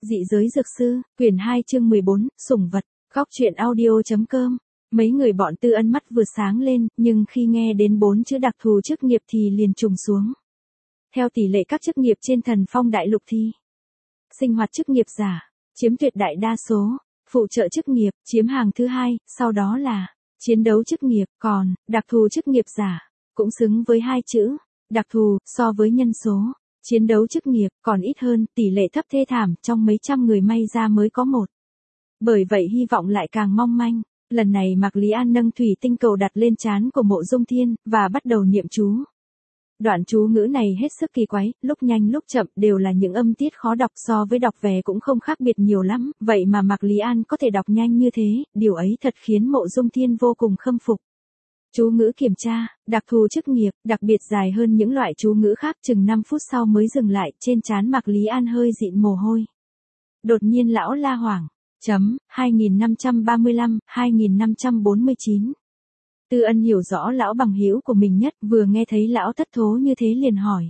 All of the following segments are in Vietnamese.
Dị giới dược sư, quyển 2 chương 14, sủng vật, góc truyện audio.com. Mấy người bọn Tư Ân mắt vừa sáng lên, nhưng khi nghe đến 4 chữ đặc thù chức nghiệp thì liền trùng xuống. Theo tỷ lệ các chức nghiệp trên Thần Phong Đại Lục thì sinh hoạt chức nghiệp giả chiếm tuyệt đại đa số, phụ trợ chức nghiệp chiếm hàng thứ hai, sau đó là chiến đấu chức nghiệp, còn đặc thù chức nghiệp giả cũng xứng với hai chữ đặc thù. So với nhân số chiến đấu chức nghiệp còn ít hơn, tỷ lệ thấp thê thảm, trong mấy trăm người may ra mới có một. Bởi vậy hy vọng lại càng mong manh. Lần này Mạc Lý An nâng thủy tinh cầu đặt lên trán của Mộ Dung Thiên, và bắt đầu niệm chú. Đoạn chú ngữ này hết sức kỳ quái, lúc nhanh lúc chậm đều là những âm tiết khó đọc, so với đọc về cũng không khác biệt nhiều lắm, vậy mà Mạc Lý An có thể đọc nhanh như thế, điều ấy thật khiến Mộ Dung Thiên vô cùng khâm phục. Chú ngữ kiểm tra, đặc thù chức nghiệp, đặc biệt dài hơn những loại chú ngữ khác, chừng 5 phút sau mới dừng lại, trên trán Mạc Lý An hơi dịn mồ hôi. Đột nhiên lão la hoảng. 2535, 2549. Tư Ân hiểu rõ lão bằng hữu của mình nhất, vừa nghe thấy lão thất thố như thế liền hỏi.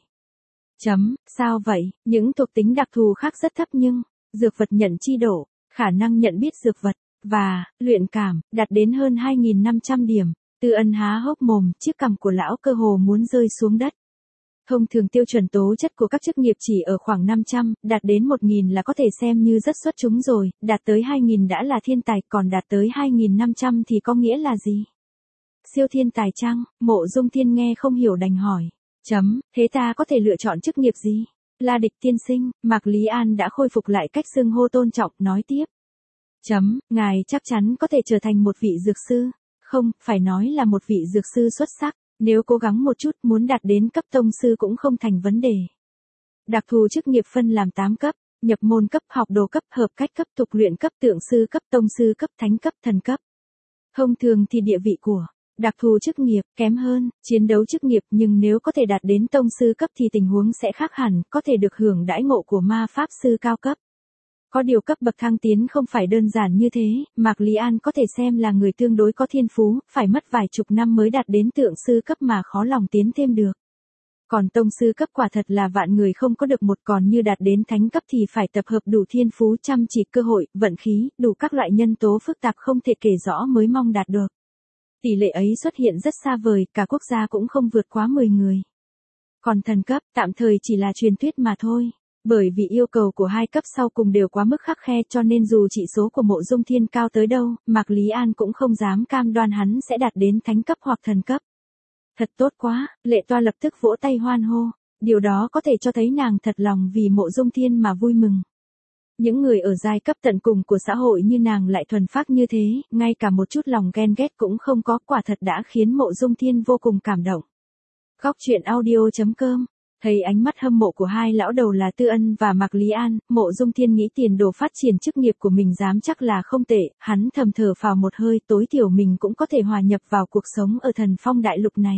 Sao vậy? Những thuộc tính đặc thù khác rất thấp nhưng, dược vật nhận chi độ, khả năng nhận biết dược vật, và, luyện cảm, đạt đến hơn 2500 điểm. Tư Ân há hốc mồm, chiếc cằm của lão cơ hồ muốn rơi xuống đất. Thông thường tiêu chuẩn tố chất của các chức nghiệp chỉ ở khoảng 500, đạt đến 1000 là có thể xem như rất xuất chúng rồi, đạt tới 2000 đã là thiên tài, còn đạt tới 2500 thì có nghĩa là gì? Siêu thiên tài chăng? Mộ Dung Thiên nghe không hiểu đành hỏi. Thế ta có thể lựa chọn chức nghiệp gì? La Địch tiên sinh, Mạc Lý An đã khôi phục lại cách xưng hô tôn trọng, nói tiếp. Ngài chắc chắn có thể trở thành một vị dược sư. Không, phải nói là một vị dược sư xuất sắc. Nếu cố gắng một chút, muốn đạt đến cấp tông sư cũng không thành vấn đề. Đặc thù chức nghiệp phân làm 8 cấp, nhập môn cấp, học đồ cấp, hợp cách cấp, tục luyện cấp, tượng sư cấp, tông sư cấp, thánh cấp, thần cấp. Thông thường thì địa vị của đặc thù chức nghiệp kém hơn chiến đấu chức nghiệp, nhưng nếu có thể đạt đến tông sư cấp thì tình huống sẽ khác hẳn, có thể được hưởng đãi ngộ của ma pháp sư cao cấp. Có điều cấp bậc thăng tiến không phải đơn giản như thế, Mạc Lý An có thể xem là người tương đối có thiên phú, phải mất vài chục năm mới đạt đến tượng sư cấp mà khó lòng tiến thêm được. Còn tông sư cấp quả thật là vạn người không có được một, còn như đạt đến thánh cấp thì phải tập hợp đủ thiên phú, chăm chỉ, cơ hội, vận khí, đủ các loại nhân tố phức tạp không thể kể rõ mới mong đạt được. Tỷ lệ ấy xuất hiện rất xa vời, cả quốc gia cũng không vượt quá 10 người. Còn thần cấp, tạm thời chỉ là truyền thuyết mà thôi. Bởi vì yêu cầu của hai cấp sau cùng đều quá mức khắt khe, cho nên dù chỉ số của Mộ Dung Thiên cao tới đâu, Mạc Lý An cũng không dám cam đoan hắn sẽ đạt đến thánh cấp hoặc thần cấp. Thật tốt quá, Lệ Toa lập tức vỗ tay hoan hô. Điều đó có thể cho thấy nàng thật lòng vì Mộ Dung Thiên mà vui mừng. Những người ở giai cấp tận cùng của xã hội như nàng lại thuần phác như thế, ngay cả một chút lòng ghen ghét cũng không có, quả thật đã khiến Mộ Dung Thiên vô cùng cảm động. Góc truyện audio.com. Thấy ánh mắt hâm mộ của hai lão đầu là Tư Ân và Mạc Lý An, Mộ Dung Thiên nghĩ tiền đồ phát triển chức nghiệp của mình dám chắc là không tệ, hắn thầm thở phào một hơi, tối thiểu mình cũng có thể hòa nhập vào cuộc sống ở Thần Phong Đại Lục này.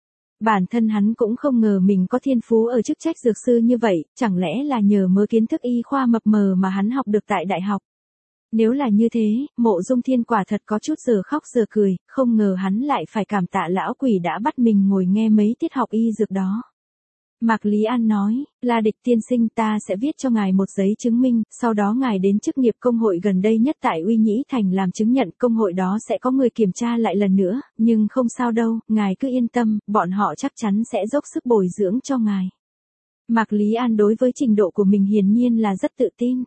Bản thân hắn cũng không ngờ mình có thiên phú ở chức trách dược sư như vậy, chẳng lẽ là nhờ mớ kiến thức y khoa mập mờ mà hắn học được tại đại học. Nếu là như thế, Mộ Dung Thiên quả thật có chút giờ khóc giờ cười, không ngờ hắn lại phải cảm tạ lão quỷ đã bắt mình ngồi nghe mấy tiết học y dược đó. Mạc Lý An nói, La Địch tiên sinh, ta sẽ viết cho ngài một giấy chứng minh, sau đó ngài đến chức nghiệp công hội gần đây nhất tại Uy Nhĩ Thành làm chứng nhận, công hội đó sẽ có người kiểm tra lại lần nữa, nhưng không sao đâu, ngài cứ yên tâm, bọn họ chắc chắn sẽ dốc sức bồi dưỡng cho ngài. Mạc Lý An đối với trình độ của mình hiển nhiên là rất tự tin.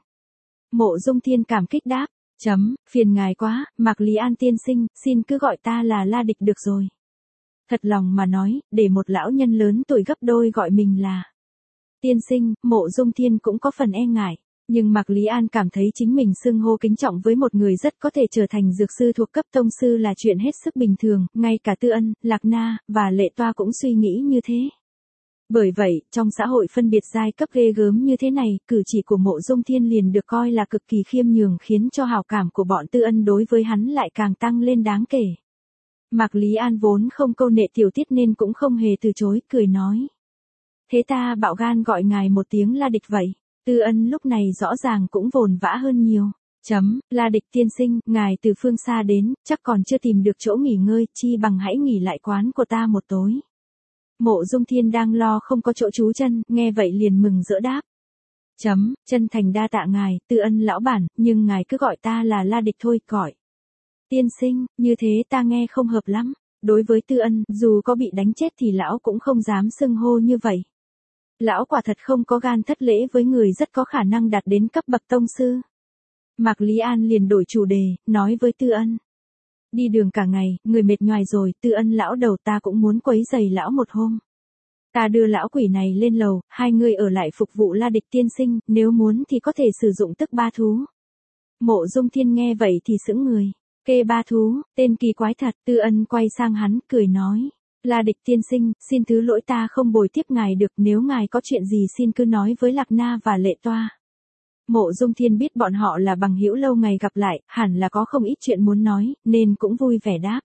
Mộ Dung Thiên cảm kích đáp, phiền ngài quá, Mạc Lý An tiên sinh, xin cứ gọi ta là La Địch được rồi. Thật lòng mà nói, để một lão nhân lớn tuổi gấp đôi gọi mình là tiên sinh, Mộ Dung Thiên cũng có phần e ngại. Nhưng Mạc Lý An cảm thấy chính mình xưng hô kính trọng với một người rất có thể trở thành dược sư thuộc cấp tông sư là chuyện hết sức bình thường, ngay cả Tư Ân, Lạc Na, và Lệ Toa cũng suy nghĩ như thế. Bởi vậy, trong xã hội phân biệt giai cấp ghê gớm như thế này, cử chỉ của Mộ Dung Thiên liền được coi là cực kỳ khiêm nhường, khiến cho hảo cảm của bọn Tư Ân đối với hắn lại càng tăng lên đáng kể. Mạc Lý An vốn không câu nệ tiểu tiết nên cũng không hề từ chối, cười nói. Thế ta bạo gan gọi ngài một tiếng La Địch vậy. Tư Ân lúc này rõ ràng cũng vồn vã hơn nhiều. La Địch tiên sinh, ngài từ phương xa đến, chắc còn chưa tìm được chỗ nghỉ ngơi, chi bằng hãy nghỉ lại quán của ta một tối. Mộ Dung Thiên đang lo không có chỗ trú chân, nghe vậy liền mừng rỡ đáp. Chân thành đa tạ ngài, Tư Ân lão bản, nhưng ngài cứ gọi ta là La Địch thôi, gọi tiên sinh, như thế ta nghe không hợp lắm. Đối với Tư Ân, dù có bị đánh chết thì lão cũng không dám xưng hô như vậy. Lão quả thật không có gan thất lễ với người rất có khả năng đạt đến cấp bậc tông sư. Mạc Lý An liền đổi chủ đề, nói với Tư Ân. Đi đường cả ngày, người mệt nhoài rồi, Tư Ân lão đầu, ta cũng muốn quấy rầy lão một hôm. Ta đưa lão quỷ này lên lầu, hai người ở lại phục vụ La Địch tiên sinh, nếu muốn thì có thể sử dụng tức ba thú. Mộ Dung Thiên nghe vậy thì sững người. Kê ba thú, tên kỳ quái thật. Tư Ân quay sang hắn, cười nói. La Địch tiên sinh, xin thứ lỗi ta không bồi tiếp ngài được, nếu ngài có chuyện gì xin cứ nói với Lạc Na và Lệ Toa. Mộ Dung Thiên biết bọn họ là bằng hữu lâu ngày gặp lại, hẳn là có không ít chuyện muốn nói, nên cũng vui vẻ đáp.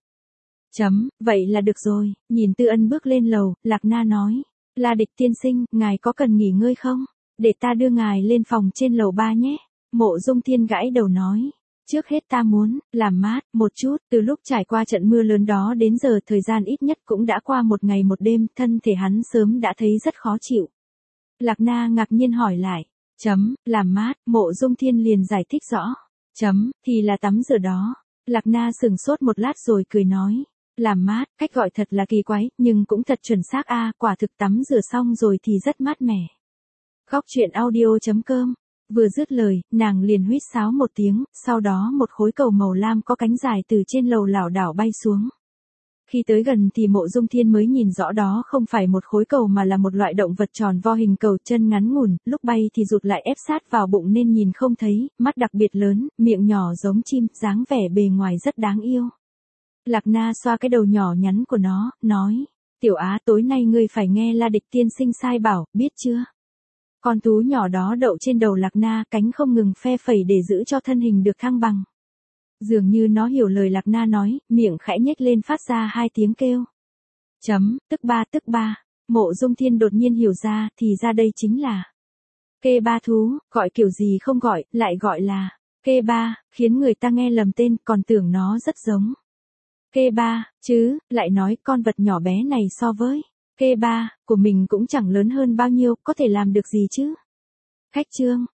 Vậy là được rồi. Nhìn Tư Ân bước lên lầu, Lạc Na nói. La Địch tiên sinh, ngài có cần nghỉ ngơi không? Để ta đưa ngài lên phòng trên lầu 3 nhé. Mộ Dung Thiên gãi đầu nói. Trước hết ta muốn làm mát một chút. Từ lúc trải qua trận mưa lớn đó đến giờ thời gian ít nhất cũng đã qua một ngày một đêm, thân thể hắn sớm đã thấy rất khó chịu. Lạc Na ngạc nhiên hỏi lại. Làm mát, Mộ Dung Thiên liền giải thích rõ. Thì là tắm rửa đó. Lạc Na sừng sốt một lát rồi cười nói. Làm mát, cách gọi thật là kỳ quái, nhưng cũng thật chuẩn xác a, quả thực tắm rửa xong rồi thì rất mát mẻ. Khóc chuyện audio.com. Vừa dứt lời, nàng liền huýt sáo một tiếng, sau đó một khối cầu màu lam có cánh dài từ trên lầu lảo đảo bay xuống. Khi tới gần thì Mộ Dung Thiên mới nhìn rõ đó không phải một khối cầu mà là một loại động vật tròn vo hình cầu, chân ngắn ngủn, lúc bay thì rụt lại ép sát vào bụng nên nhìn không thấy, mắt đặc biệt lớn, miệng nhỏ giống chim, dáng vẻ bề ngoài rất đáng yêu. Lạc Na xoa cái đầu nhỏ nhắn của nó, nói, Tiểu Á tối nay ngươi phải nghe La Địch tiên sinh sai bảo, biết chưa? Con thú nhỏ đó đậu trên đầu Lạc Na, cánh không ngừng phe phẩy để giữ cho thân hình được thăng bằng. Dường như nó hiểu lời Lạc Na nói, miệng khẽ nhếch lên phát ra hai tiếng kêu. Tức ba. Mộ Dung Thiên đột nhiên hiểu ra, thì ra đây chính là kê ba thú, gọi kiểu gì không gọi, lại gọi là kê ba, khiến người ta nghe lầm tên, còn tưởng nó rất giống kê ba, chứ, lại nói con vật nhỏ bé này so với kê ba của mình cũng chẳng lớn hơn bao nhiêu, có thể làm được gì chứ. Khách trương.